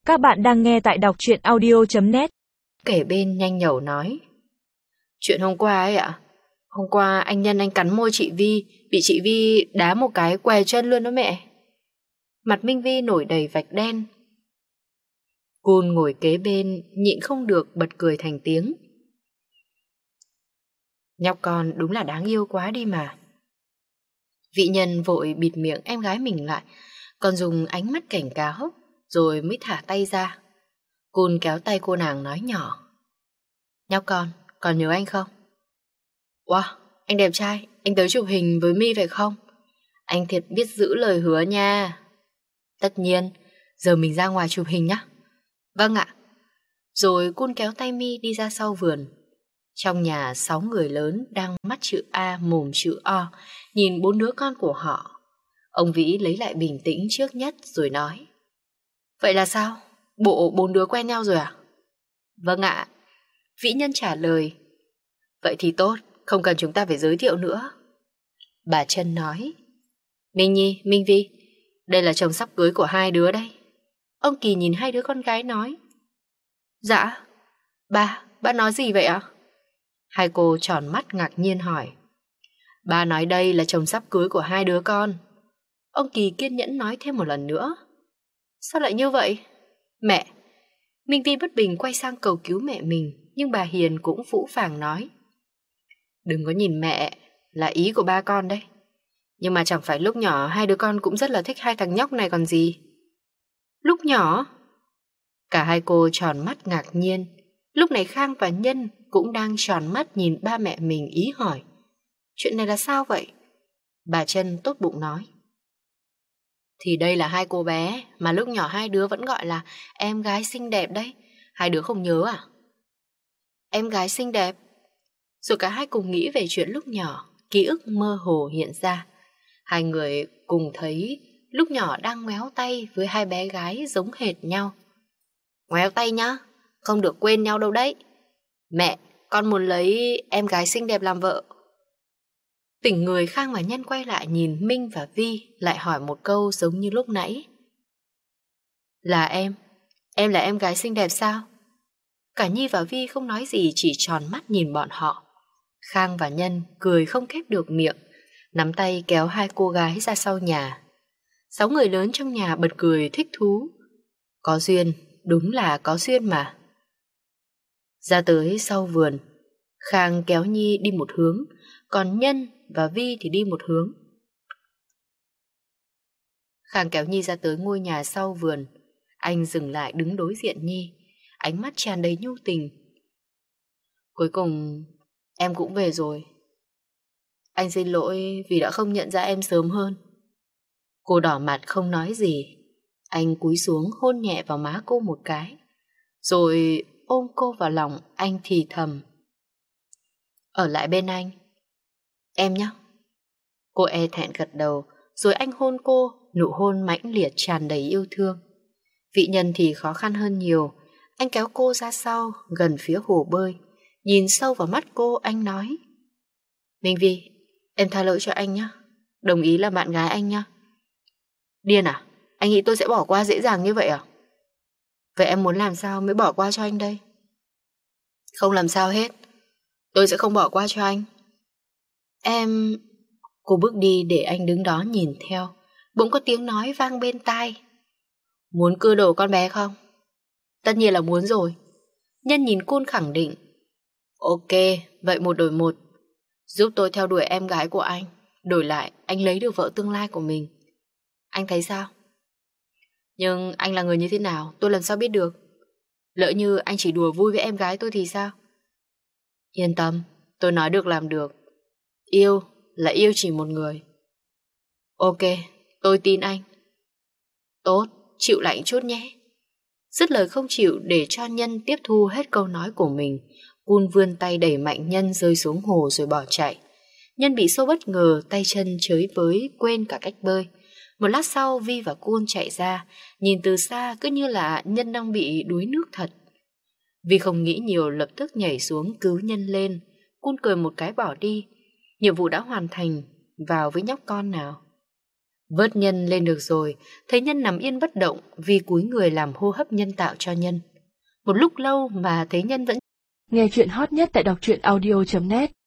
Các bạn đang nghe tại đọc truyện audio.net. Kể bên nhanh nhẩu nói: Chuyện hôm qua ấy ạ. Hôm qua anh Nhân anh cắn môi chị Vi, bị chị Vi đá một cái què chân luôn đó mẹ. Mặt Minh Vi nổi đầy vạch đen. Cun ngồi kế bên nhịn không được bật cười thành tiếng. Nhóc con đúng là đáng yêu quá đi mà. Vị Nhân vội bịt miệng em gái mình lại, còn dùng ánh mắt cảnh cáo, rồi mới thả tay ra. Cun kéo tay cô nàng nói nhỏ: Nhóc con, còn nhớ anh không? Wow, anh đẹp trai, anh tới chụp hình với My phải không? Anh thiệt biết giữ lời hứa nha. Tất nhiên, giờ mình ra ngoài chụp hình nhé. Vâng ạ. Rồi Cun kéo tay My đi ra sau vườn. Trong nhà 6 người lớn đang mắt chữ A mồm chữ O, nhìn 4 đứa con của họ. Ông Vĩ lấy lại bình tĩnh trước nhất rồi nói: Vậy là sao? Bộ 4 đứa quen nhau rồi à? Vâng ạ. Vĩ Nhân trả lời. Vậy thì tốt, không cần chúng ta phải giới thiệu nữa. Bà Trân nói: Minh Nhi, Minh Vi, đây là chồng sắp cưới của hai đứa đây. Ông Kỳ nhìn hai đứa con gái nói: Dạ, ba nói gì vậy ạ? Hai cô tròn mắt ngạc nhiên hỏi. Ba nói đây là chồng sắp cưới của hai đứa con. Ông Kỳ kiên nhẫn nói thêm một lần nữa. Sao lại như vậy? Mẹ! Minh Vi bất bình quay sang cầu cứu mẹ mình, nhưng bà Hiền cũng phũ phàng nói: Đừng có nhìn mẹ, là ý của ba con đấy. Nhưng mà chẳng phải lúc nhỏ hai đứa con cũng rất là thích hai thằng nhóc này còn gì. Lúc nhỏ? Cả hai cô tròn mắt ngạc nhiên. Lúc này Khang và Nhân cũng đang tròn mắt nhìn ba mẹ mình ý hỏi: Chuyện này là sao vậy? Bà Trân tốt bụng nói: Thì đây là hai cô bé mà lúc nhỏ hai đứa vẫn gọi là em gái xinh đẹp đấy. Hai đứa không nhớ à? Em gái xinh đẹp. Rồi cả hai cùng nghĩ về chuyện lúc nhỏ, ký ức mơ hồ hiện ra. Hai người cùng thấy lúc nhỏ đang ngoéo tay với hai bé gái giống hệt nhau. Ngoéo tay nhá, không được quên nhau đâu đấy. Mẹ, con muốn lấy em gái xinh đẹp làm vợ. Tỉnh người, Khang và Nhân quay lại nhìn Minh và Vi, lại hỏi một câu giống như lúc nãy. Là em là em gái xinh đẹp sao? Cả Nhi và Vi không nói gì, chỉ tròn mắt nhìn bọn họ. Khang và Nhân cười không khép được miệng, nắm tay kéo hai cô gái ra sau nhà. 6 người lớn trong nhà bật cười thích thú. Có duyên, đúng là có duyên mà. Ra tới sau vườn, Khang kéo Nhi đi một hướng, còn Nhân và Vi thì đi một hướng. Khang kéo Nhi ra tới ngôi nhà sau vườn. Anh dừng lại đứng đối diện Nhi, ánh mắt tràn đầy nhu tình. Cuối cùng em cũng về rồi. Anh xin lỗi vì đã không nhận ra em sớm hơn. Cô đỏ mặt không nói gì. Anh cúi xuống hôn nhẹ vào má cô một cái, rồi ôm cô vào lòng. Anh thì thầm: Ở lại bên anh, em nhé. Cô e thẹn gật đầu, rồi anh hôn cô, nụ hôn mãnh liệt tràn đầy yêu thương. Vị Nhân thì khó khăn hơn nhiều. Anh kéo cô ra sau, gần phía hồ bơi. Nhìn sâu vào mắt cô, anh nói: Minh Vi, em tha lỗi cho anh nhé. Đồng ý là bạn gái anh nhé. Điên à? Anh nghĩ tôi sẽ bỏ qua dễ dàng như vậy à? Vậy em muốn làm sao mới bỏ qua cho anh đây? Không làm sao hết. Tôi sẽ không bỏ qua cho anh. Em... Cô bước đi để anh đứng đó nhìn theo. Bỗng có tiếng nói vang bên tai: Muốn cưa đổ con bé không? Tất nhiên là muốn rồi. Nhân nhìn Cun khẳng định: Ok, vậy 1 đổi 1. Giúp tôi theo đuổi em gái của anh, đổi lại anh lấy được vợ tương lai của mình. Anh thấy sao? Nhưng anh là người như thế nào tôi làm sao biết được? Lỡ như anh chỉ đùa vui với em gái tôi thì sao? Yên tâm, tôi nói được làm được. Yêu là yêu chỉ một người. Ok, tôi tin anh. Tốt, chịu lạnh chút nhé. Dứt lời không chịu để cho Nhân tiếp thu hết câu nói của mình, Cun vươn tay đẩy mạnh Nhân rơi xuống hồ rồi bỏ chạy. Nhân bị sâu bất ngờ, tay chân chới với, quên cả cách bơi. Một lát sau, Vi và Cun chạy ra, nhìn từ xa cứ như là Nhân đang bị đuối nước thật. Vi không nghĩ nhiều, lập tức nhảy xuống cứu Nhân lên. Cun cười một cái bỏ đi. Nhiệm vụ đã hoàn thành, vào với nhóc con nào. Vớt Nhân lên được rồi, thấy Nhân nằm yên bất động vì cúi người làm hô hấp nhân tạo cho Nhân. Một lúc lâu mà thấy Nhân vẫn... Nghe chuyện hot nhất tại đọc truyện audio.net